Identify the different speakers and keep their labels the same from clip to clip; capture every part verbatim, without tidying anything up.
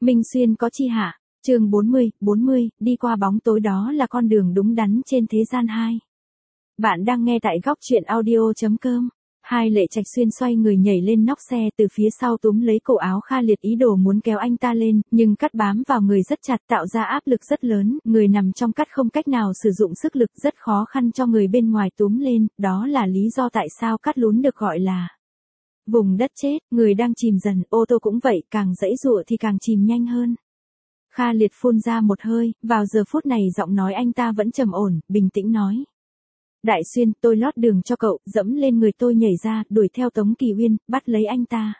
Speaker 1: Minh Xuyên có chi hạ, chương bốn mươi, bốn mươi, đi qua bóng tối đó là con đường đúng đắn trên thế gian hai. Bạn đang nghe tại góc truyện audio.com. Hai Lệ Trạch Xuyên xoay người nhảy lên nóc xe từ phía sau túm lấy cổ áo Kha Liệt ý đồ muốn kéo anh ta lên, nhưng cắt bám vào người rất chặt tạo ra áp lực rất lớn, người nằm trong cắt không cách nào sử dụng sức lực rất khó khăn cho người bên ngoài túm lên, đó là lý do tại sao cắt lún được gọi là vùng đất chết, người đang chìm dần, ô tô cũng vậy, càng giãy giụa thì càng chìm nhanh hơn. Kha Liệt phun ra một hơi, vào giờ phút này giọng nói anh ta vẫn trầm ổn, bình tĩnh nói. Đại Xuyên, tôi lót đường cho cậu, dẫm lên người tôi nhảy ra, đuổi theo Tống Kỳ Uyên, bắt lấy anh ta.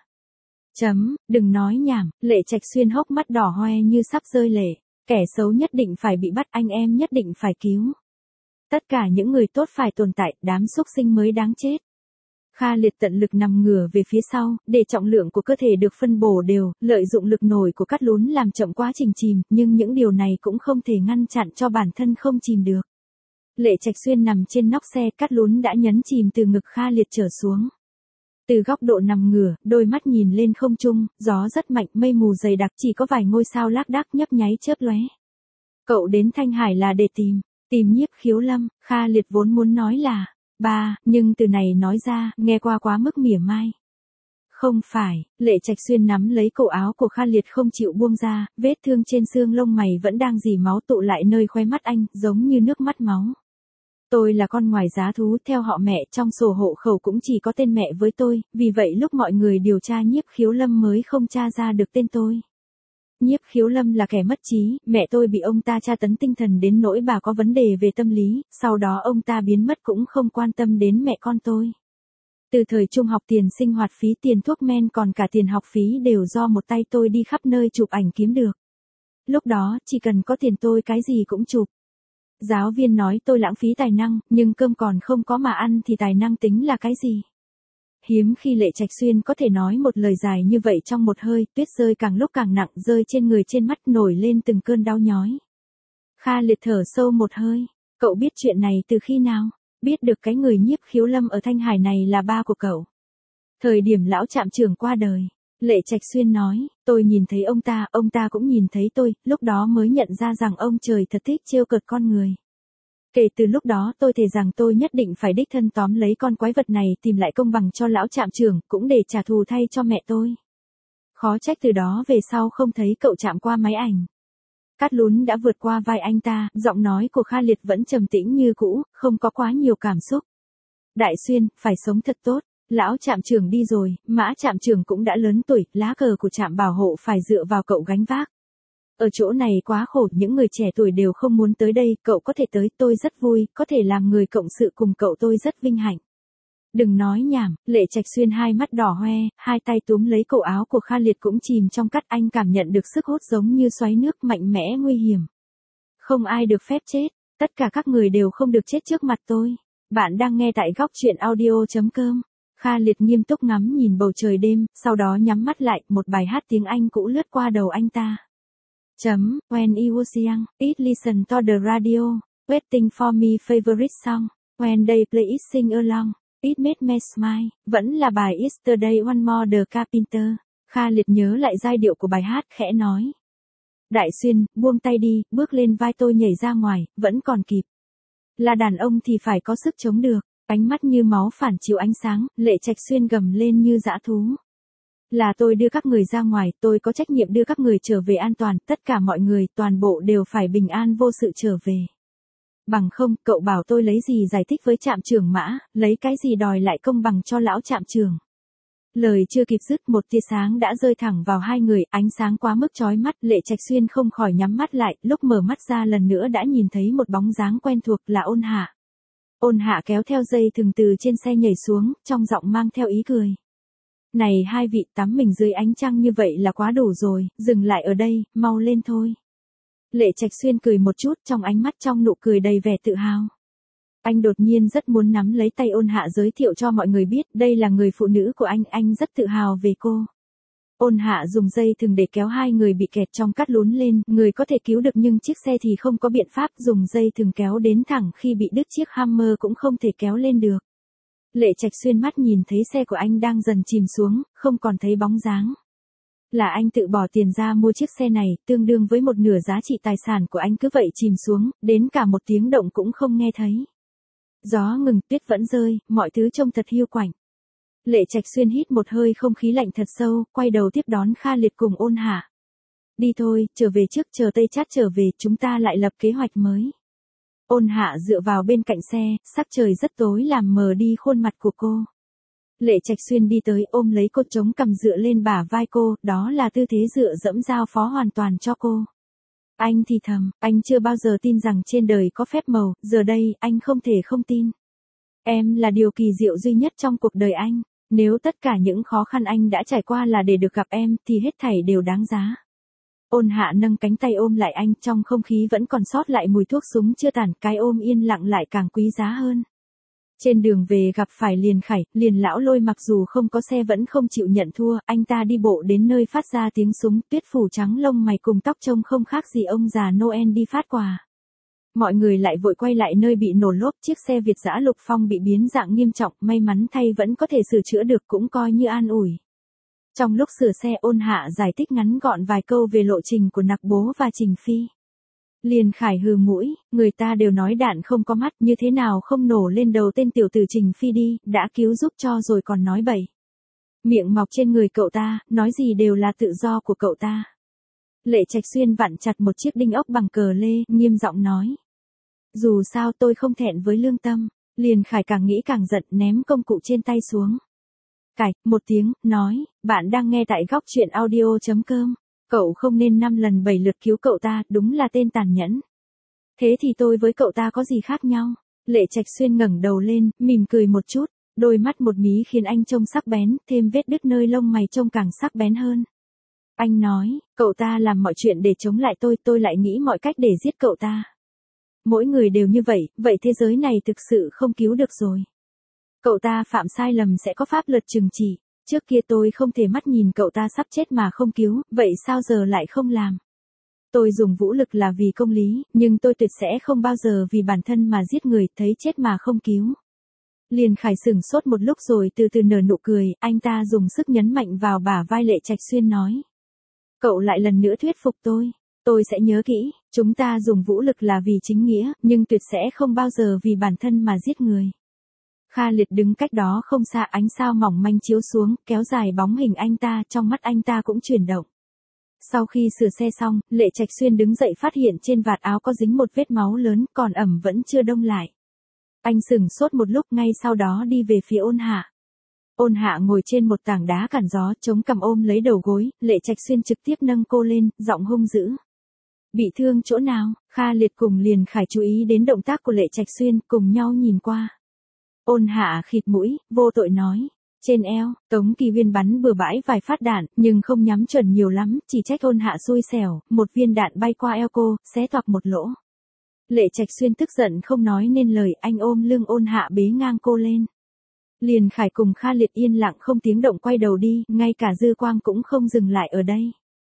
Speaker 1: Chấm, đừng nói nhảm, Lệ Trạch Xuyên hốc mắt đỏ hoe như sắp rơi lệ. Kẻ xấu nhất định phải bị bắt, anh em nhất định phải cứu. Tất cả những người tốt phải tồn tại, đám xúc sinh mới đáng chết. Kha Liệt tận lực nằm ngửa về phía sau, để trọng lượng của cơ thể được phân bổ đều, lợi dụng lực nổi của cắt lún làm chậm quá trình chìm, nhưng những điều này cũng không thể ngăn chặn cho bản thân không chìm được. Lệ Trạch Xuyên nằm trên nóc xe, cắt lún đã nhấn chìm từ ngực Kha Liệt trở xuống. Từ góc độ nằm ngửa, đôi mắt nhìn lên không trung, gió rất mạnh, mây mù dày đặc, chỉ có vài ngôi sao lác đác nhấp nháy chớp lóe. Cậu đến Thanh Hải là để tìm, tìm Nhiếp Khiếu Lâm, Kha Liệt vốn muốn nói là ba, nhưng từ này nói ra, nghe qua quá mức mỉa mai. Không phải, Lệ Trạch Xuyên nắm lấy cổ áo của Kha Liệt không chịu buông ra, vết thương trên xương lông mày vẫn đang dì máu tụ lại nơi khóe mắt anh, giống như nước mắt máu. Tôi là con ngoài giá thú, theo họ mẹ, trong sổ hộ khẩu cũng chỉ có tên mẹ với tôi, vì vậy lúc mọi người điều tra Nhiếp Khiếu Lâm mới không tra ra được tên tôi. Nhiếp Khiếu Lâm là kẻ mất trí, mẹ tôi bị ông ta tra tấn tinh thần đến nỗi bà có vấn đề về tâm lý, sau đó ông ta biến mất cũng không quan tâm đến mẹ con tôi. Từ thời trung học tiền sinh hoạt phí, tiền thuốc men còn cả tiền học phí đều do một tay tôi đi khắp nơi chụp ảnh kiếm được. Lúc đó, chỉ cần có tiền tôi cái gì cũng chụp. Giáo viên nói tôi lãng phí tài năng, nhưng cơm còn không có mà ăn thì tài năng tính là cái gì? Hiếm khi Lệ Trạch Xuyên có thể nói một lời dài như vậy trong một hơi, tuyết rơi càng lúc càng nặng, rơi trên người trên mắt, nổi lên từng cơn đau nhói. Kha Liệt thở sâu một hơi, cậu biết chuyện này từ khi nào? Biết được cái người Nhiếp Khiếu Lâm ở Thanh Hải này là ba của cậu. Thời điểm lão trạm trưởng qua đời, Lệ Trạch Xuyên nói, tôi nhìn thấy ông ta, ông ta cũng nhìn thấy tôi, lúc đó mới nhận ra rằng ông trời thật thích trêu cợt con người. Kể từ lúc đó tôi thề rằng tôi nhất định phải đích thân tóm lấy con quái vật này, tìm lại công bằng cho lão trạm trưởng, cũng để trả thù thay cho mẹ tôi. Khó trách từ đó về sau không thấy cậu chạm qua máy ảnh. Cát lún đã vượt qua vai anh ta, giọng nói của Kha Liệt vẫn trầm tĩnh như cũ, không có quá nhiều cảm xúc. Đại Xuyên, phải sống thật tốt. Lão trạm trưởng đi rồi, Mã trạm trưởng cũng đã lớn tuổi, lá cờ của trạm bảo hộ phải dựa vào cậu gánh vác. Ở chỗ này quá khổ, những người trẻ tuổi đều không muốn tới đây, cậu có thể tới, tôi rất vui, có thể làm người cộng sự cùng cậu tôi rất vinh hạnh. Đừng nói nhảm, Lệ Trạch Xuyên hai mắt đỏ hoe, hai tay túm lấy cổ áo của Kha Liệt cũng chìm trong cắt, anh cảm nhận được sức hút giống như xoáy nước mạnh mẽ nguy hiểm. Không ai được phép chết, tất cả các người đều không được chết trước mặt tôi. Bạn đang nghe tại góc truyện audio.com. Kha Liệt nghiêm túc ngắm nhìn bầu trời đêm, sau đó nhắm mắt lại, một bài hát tiếng Anh cũ lướt qua đầu anh ta. Chấm, when I was young, it listen to the radio, waiting for me favorite song, when they play it sing along, it made me smile, vẫn là bài Yesterday One More The Carpenter. Kha Liệt nhớ lại giai điệu của bài hát, khẽ nói. Đại Xuyên, buông tay đi, bước lên vai tôi nhảy ra ngoài, vẫn còn kịp. Là đàn ông thì phải có sức chống được. Ánh mắt như máu phản chiếu ánh sáng, Lệ Trạch Xuyên gầm lên như dã thú. Là tôi đưa các người ra ngoài, tôi có trách nhiệm đưa các người trở về an toàn, tất cả mọi người, toàn bộ đều phải bình an vô sự trở về. Bằng không, cậu bảo tôi lấy gì giải thích với trạm trưởng Mã, lấy cái gì đòi lại công bằng cho lão trạm trưởng. Lời chưa kịp dứt, một tia sáng đã rơi thẳng vào hai người, ánh sáng quá mức chói mắt, Lệ Trạch Xuyên không khỏi nhắm mắt lại, lúc mở mắt ra lần nữa đã nhìn thấy một bóng dáng quen thuộc, là Ôn Hạ. Ôn Hạ kéo theo dây thừng từ trên xe nhảy xuống, trong giọng mang theo ý cười. Này hai vị, tắm mình dưới ánh trăng như vậy là quá đủ rồi, dừng lại ở đây, mau lên thôi. Lệ Trạch Xuyên cười một chút, trong ánh mắt trong nụ cười đầy vẻ tự hào. Anh đột nhiên rất muốn nắm lấy tay Ôn Hạ giới thiệu cho mọi người biết, đây là người phụ nữ của anh, anh rất tự hào về cô. Ôn Hạ dùng dây thừng để kéo hai người bị kẹt trong cát lún lên, người có thể cứu được nhưng chiếc xe thì không có biện pháp, dùng dây thừng kéo đến thẳng khi bị đứt chiếc Hammer cũng không thể kéo lên được. Lệ Trạch Xuyên mắt nhìn thấy xe của anh đang dần chìm xuống, không còn thấy bóng dáng. Là anh tự bỏ tiền ra mua chiếc xe này, tương đương với một nửa giá trị tài sản của anh cứ vậy chìm xuống, đến cả một tiếng động cũng không nghe thấy. Gió ngừng, tuyết vẫn rơi, mọi thứ trông thật hiu quạnh. Lệ Trạch Xuyên hít một hơi không khí lạnh thật sâu, quay đầu tiếp đón Kha Liệt cùng Ôn Hạ. Đi thôi, trở về trước, chờ Tây Chát trở về, chúng ta lại lập kế hoạch mới. Ôn Hạ dựa vào bên cạnh xe, sắc trời rất tối làm mờ đi khuôn mặt của cô. Lệ Trạch Xuyên đi tới ôm lấy cô chống cằm dựa lên bả vai cô, đó là tư thế dựa dẫm giao phó hoàn toàn cho cô. Anh thì thầm, anh chưa bao giờ tin rằng trên đời có phép màu, giờ đây, anh không thể không tin. Em là điều kỳ diệu duy nhất trong cuộc đời anh, nếu tất cả những khó khăn anh đã trải qua là để được gặp em, thì hết thảy đều đáng giá. Ôn Hạ nâng cánh tay ôm lại anh, trong không khí vẫn còn sót lại mùi thuốc súng chưa tàn, cái ôm yên lặng lại càng quý giá hơn. Trên đường về gặp phải Liền Khải, Liền lão Lôi mặc dù không có xe vẫn không chịu nhận thua, anh ta đi bộ đến nơi phát ra tiếng súng, tuyết phủ trắng lông mày cùng tóc trông không khác gì ông già Noel đi phát quà. Mọi người lại vội quay lại nơi bị nổ lốp, chiếc xe Việt dã Lục Phong bị biến dạng nghiêm trọng, may mắn thay vẫn có thể sửa chữa được, cũng coi như an ủi. Trong lúc sửa xe, Ôn Hạ giải thích ngắn gọn vài câu về lộ trình của Nặc Bố và Trình Phi. Liền Khải hừ mũi, người ta đều nói đạn không có mắt, như thế nào không nổ lên đầu tên tiểu tử Trình Phi đi, đã cứu giúp cho rồi còn nói bậy. Miệng mọc trên người cậu ta, nói gì đều là tự do của cậu ta. Lệ Trạch Xuyên vặn chặt một chiếc đinh ốc bằng cờ lê, nghiêm giọng nói. Dù sao tôi không thẹn với lương tâm. Liền Khải càng nghĩ càng giận, ném công cụ trên tay xuống. Cạch, một tiếng, nói, bạn đang nghe tại góc truyện audio chấm com. Cậu không nên năm lần bảy lượt cứu cậu ta, đúng là tên tàn nhẫn. Thế thì tôi với cậu ta có gì khác nhau? Lệ Trạch Xuyên ngẩng đầu lên, mỉm cười một chút, đôi mắt một mí khiến anh trông sắc bén, thêm vết đứt nơi lông mày trông càng sắc bén hơn. Anh nói, cậu ta làm mọi chuyện để chống lại tôi, tôi lại nghĩ mọi cách để giết cậu ta. Mỗi người đều như vậy, vậy thế giới này thực sự không cứu được rồi. Cậu ta phạm sai lầm sẽ có pháp luật trừng trị. Trước kia tôi không thể mắt nhìn cậu ta sắp chết mà không cứu, vậy sao giờ lại không làm? Tôi dùng vũ lực là vì công lý, nhưng tôi tuyệt sẽ không bao giờ vì bản thân mà giết người, thấy chết mà không cứu. Liền Khải sửng sốt một lúc rồi từ từ nở nụ cười, anh ta dùng sức nhấn mạnh vào bả vai Lệ Trạch Xuyên nói. Cậu lại lần nữa thuyết phục tôi, tôi sẽ nhớ kỹ, chúng ta dùng vũ lực là vì chính nghĩa, nhưng tuyệt sẽ không bao giờ vì bản thân mà giết người. Kha Liệt đứng cách đó không xa, ánh sao mỏng manh chiếu xuống, kéo dài bóng hình anh ta, trong mắt anh ta cũng chuyển động. Sau khi sửa xe xong, Lệ Trạch Xuyên đứng dậy phát hiện trên vạt áo có dính một vết máu lớn, còn ẩm vẫn chưa đông lại. Anh sửng sốt một lúc, ngay sau đó đi về phía Ôn Hạ. Ôn Hạ ngồi trên một tảng đá cản gió, chống cằm ôm lấy đầu gối, Lệ Trạch Xuyên trực tiếp nâng cô lên, giọng hung dữ. Bị thương chỗ nào? Kha Liệt cùng Liền Khải chú ý đến động tác của Lệ Trạch Xuyên, cùng nhau nhìn qua. Ôn Hạ khịt mũi, vô tội nói. Trên eo, Tống Kỳ Viên bắn bừa bãi vài phát đạn, nhưng không nhắm chuẩn nhiều lắm, chỉ trách Ôn Hạ xui xẻo, một viên đạn bay qua eo cô, xé toạc một lỗ. Lệ Trạch Xuyên tức giận không nói nên lời, anh ôm lưng Ôn Hạ bế ngang cô lên. Liền Khải cùng Kha Liệt yên lặng không tiếng động quay đầu đi, ngay cả dư quang cũng không dừng lại ở đây.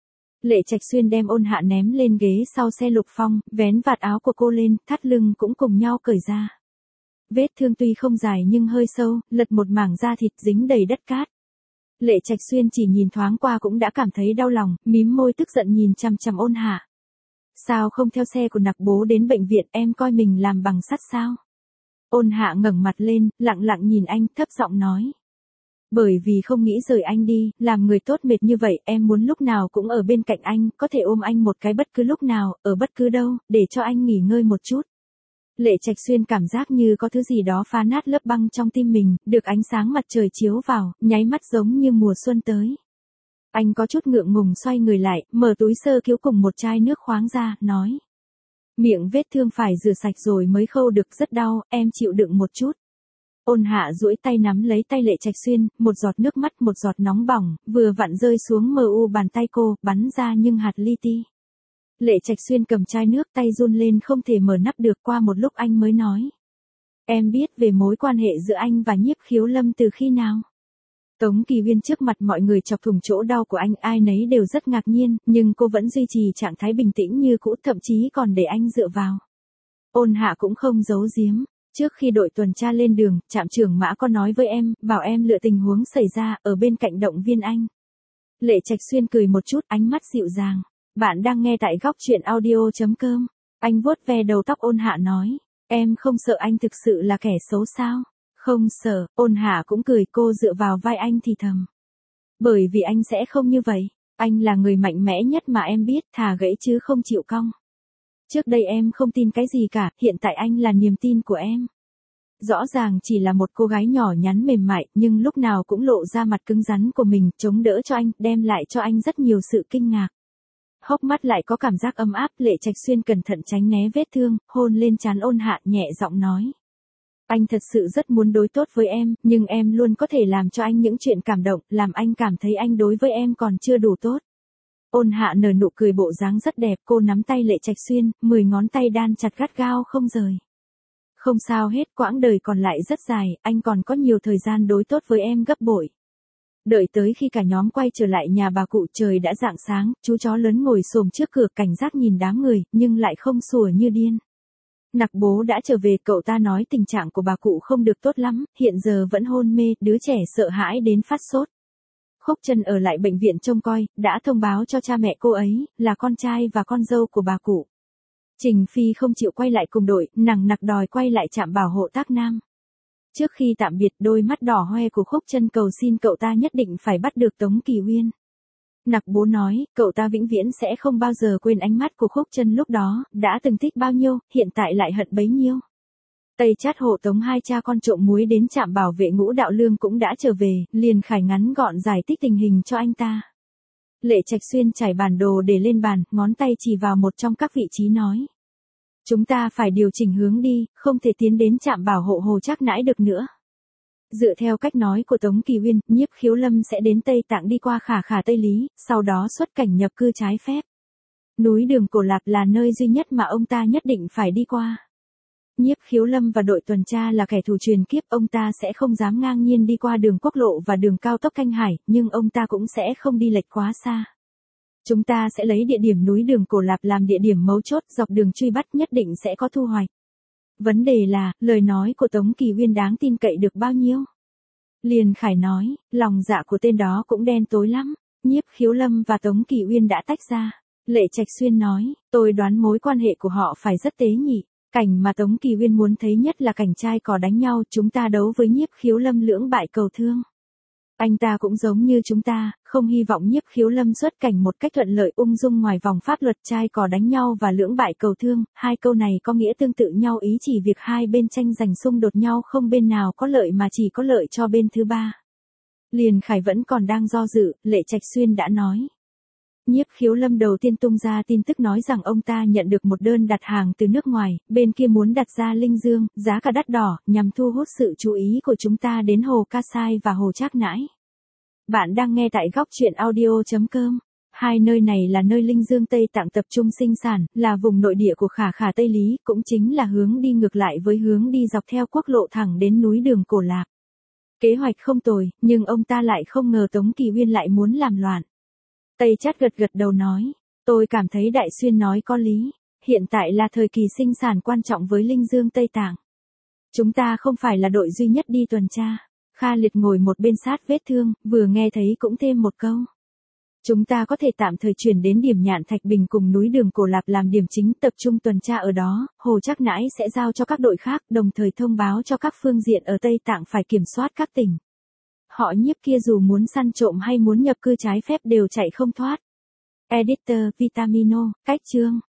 Speaker 1: Lệ Trạch Xuyên đem Ôn Hạ ném lên ghế sau xe Lục Phong, vén vạt áo của cô lên, thắt lưng cũng cùng nhau cởi ra. Vết thương tuy không dài nhưng hơi sâu, lật một mảng da thịt dính đầy đất cát. Lệ Trạch Xuyên chỉ nhìn thoáng qua cũng đã cảm thấy đau lòng, mím môi tức giận nhìn chằm chằm Ôn Hạ. Sao không theo xe của Nặc Bố đến bệnh viện, em coi mình làm bằng sắt sao? Ôn Hạ ngẩng mặt lên, lặng lặng nhìn anh, thấp giọng nói. Bởi vì không nghĩ rời anh đi, làm người tốt mệt như vậy, em muốn lúc nào cũng ở bên cạnh anh, có thể ôm anh một cái bất cứ lúc nào, ở bất cứ đâu, để cho anh nghỉ ngơi một chút. Lệ Trạch Xuyên cảm giác như có thứ gì đó phá nát lớp băng trong tim mình, được ánh sáng mặt trời chiếu vào, nháy mắt giống như mùa xuân tới. Anh có chút ngượng ngùng xoay người lại, mở túi sơ cứu cùng một chai nước khoáng ra, nói. Miệng vết thương phải rửa sạch rồi mới khâu được, rất đau, em chịu đựng một chút. Ôn Hạ duỗi tay nắm lấy tay Lệ Trạch Xuyên, một giọt nước mắt một giọt nóng bỏng, vừa vặn rơi xuống mờ u bàn tay cô, bắn ra nhưng hạt li ti. Lệ Trạch Xuyên cầm chai nước, tay run lên không thể mở nắp được, qua một lúc anh mới nói. Em biết về mối quan hệ giữa anh và Nhiếp Khiếu Lâm từ khi nào? Tống Kỳ Viên trước mặt mọi người chọc thủng chỗ đau của anh, ai nấy đều rất ngạc nhiên, nhưng cô vẫn duy trì trạng thái bình tĩnh như cũ, thậm chí còn để anh dựa vào. Ôn Hạ cũng không giấu giếm. Trước khi đội tuần tra lên đường, trạm trưởng Mã có nói với em, bảo em lựa tình huống xảy ra, ở bên cạnh động viên anh. Lệ Trạch Xuyên cười một chút, ánh mắt dịu dàng. Bạn đang nghe tại góc truyện audio.com. Anh vuốt ve đầu tóc Ôn Hạ nói. Em không sợ anh thực sự là kẻ xấu sao? Không sợ, Ôn Hạ cũng cười, cô dựa vào vai anh thì thầm. Bởi vì anh sẽ không như vậy. Anh là người mạnh mẽ nhất mà em biết, thà gãy chứ không chịu cong. Trước đây em không tin cái gì cả, hiện tại anh là niềm tin của em. Rõ ràng chỉ là một cô gái nhỏ nhắn mềm mại, nhưng lúc nào cũng lộ ra mặt cứng rắn của mình, chống đỡ cho anh, đem lại cho anh rất nhiều sự kinh ngạc. Hốc mắt lại có cảm giác ấm áp, Lệ Trạch Xuyên cẩn thận tránh né vết thương, hôn lên trán Ôn Hạ, nhẹ giọng nói. Anh thật sự rất muốn đối tốt với em, nhưng em luôn có thể làm cho anh những chuyện cảm động, làm anh cảm thấy anh đối với em còn chưa đủ tốt. Ôn Hạ nở nụ cười, bộ dáng rất đẹp, cô nắm tay Lệ Trạch Xuyên, mười ngón tay đan chặt gắt gao không rời. Không sao hết, quãng đời còn lại rất dài, anh còn có nhiều thời gian đối tốt với em gấp bội. Đợi tới khi cả nhóm quay trở lại nhà bà cụ, trời đã rạng sáng, chú chó lớn ngồi xổm trước cửa cảnh giác nhìn đám người, nhưng lại không sủa như điên. Nặc bố đã trở về, cậu ta nói tình trạng của bà cụ không được tốt lắm, hiện giờ vẫn hôn mê, đứa trẻ sợ hãi đến phát sốt. Khúc Chân ở lại bệnh viện trông coi, đã thông báo cho cha mẹ cô ấy, là con trai và con dâu của bà cụ. Trình Phi không chịu quay lại cùng đội, nằng nặc đòi quay lại trạm bảo hộ Tác Nam. Trước khi tạm biệt, đôi mắt đỏ hoe của Khúc Chân cầu xin cậu ta nhất định phải bắt được Tống Kỳ Uyên. Nặc bố nói, cậu ta vĩnh viễn sẽ không bao giờ quên ánh mắt của Khúc Chân lúc đó, đã từng thích bao nhiêu, hiện tại lại hận bấy nhiêu. Tây Chát hộ tống hai cha con trộm muối đến trạm bảo vệ Ngũ Đạo Lương cũng đã trở về, liền Khải ngắn gọn giải thích tình hình cho anh ta. Lệ Trạch Xuyên trải bản đồ để lên bàn, ngón tay chỉ vào một trong các vị trí nói. Chúng ta phải điều chỉnh hướng đi, không thể tiến đến trạm bảo hộ Hồ Trác Nãi được nữa. Dựa theo cách nói của Tống Kỳ Uyên, Nhiếp Khiếu Lâm sẽ đến Tây Tạng đi qua Khả Khả Tây Lý, sau đó xuất cảnh nhập cư trái phép. Núi Đường Cổ Lạc là nơi duy nhất mà ông ta nhất định phải đi qua. Nhiếp Khiếu Lâm và đội tuần tra là kẻ thù truyền kiếp, ông ta sẽ không dám ngang nhiên đi qua đường quốc lộ và đường cao tốc Thanh Hải, nhưng ông ta cũng sẽ không đi lệch quá xa. Chúng ta sẽ lấy địa điểm núi Đường Cổ Lạp làm địa điểm mấu chốt, dọc đường truy bắt nhất định sẽ có thu hoạch. Vấn đề là, lời nói của Tống Kỳ Uyên đáng tin cậy được bao nhiêu? Liền Khải nói, lòng dạ của tên đó cũng đen tối lắm. Nhiếp Khiếu Lâm và Tống Kỳ Uyên đã tách ra. Lệ Trạch Xuyên nói, tôi đoán mối quan hệ của họ phải rất tế nhị. Cảnh mà Tống Kỳ Uyên muốn thấy nhất là cảnh trai cò đánh nhau, chúng ta đấu với Nhiếp Khiếu Lâm lưỡng bại cầu thương. Anh ta cũng giống như chúng ta, không hy vọng Nhiếp Khiếu Lâm xuất cảnh một cách thuận lợi ung dung ngoài vòng pháp luật. Trai cò đánh nhau và lưỡng bại cầu thương, hai câu này có nghĩa tương tự nhau, ý chỉ việc hai bên tranh giành xung đột nhau, không bên nào có lợi mà chỉ có lợi cho bên thứ ba. Liền Khải vẫn còn đang do dự, Lệ Trạch Xuyên đã nói. Nhiếp Khiếu Lâm đầu tiên tung ra tin tức nói rằng ông ta nhận được một đơn đặt hàng từ nước ngoài, bên kia muốn đặt ra Linh Dương, giá cả đắt đỏ, nhằm thu hút sự chú ý của chúng ta đến Hồ Ca Sai và Hồ Trác Nãi. Bạn đang nghe tại góc truyện audio.com. Hai nơi này là nơi Linh Dương Tây Tạng tập trung sinh sản, là vùng nội địa của Khả Khả Tây Lý, cũng chính là hướng đi ngược lại với hướng đi dọc theo quốc lộ thẳng đến núi Đường Cổ Lạp. Kế hoạch không tồi, nhưng ông ta lại không ngờ Tống Kỳ Uyên lại muốn làm loạn. Tây Chát gật gật đầu nói, tôi cảm thấy Đại Xuyên nói có lý, hiện tại là thời kỳ sinh sản quan trọng với Linh Dương Tây Tạng. Chúng ta không phải là đội duy nhất đi tuần tra. Kha Liệt ngồi một bên sát vết thương, vừa nghe thấy cũng thêm một câu. Chúng ta có thể tạm thời chuyển đến điểm Nhạn Thạch Bình cùng núi Đường Cổ Lạp làm điểm chính, tập trung tuần tra ở đó, Hồ Trác Nãi sẽ giao cho các đội khác, đồng thời thông báo cho các phương diện ở Tây Tạng phải kiểm soát các tỉnh. Họ Nhiếp kia dù muốn săn trộm hay muốn nhập cư trái phép đều chạy không thoát. Editor Vitamino, cách chương.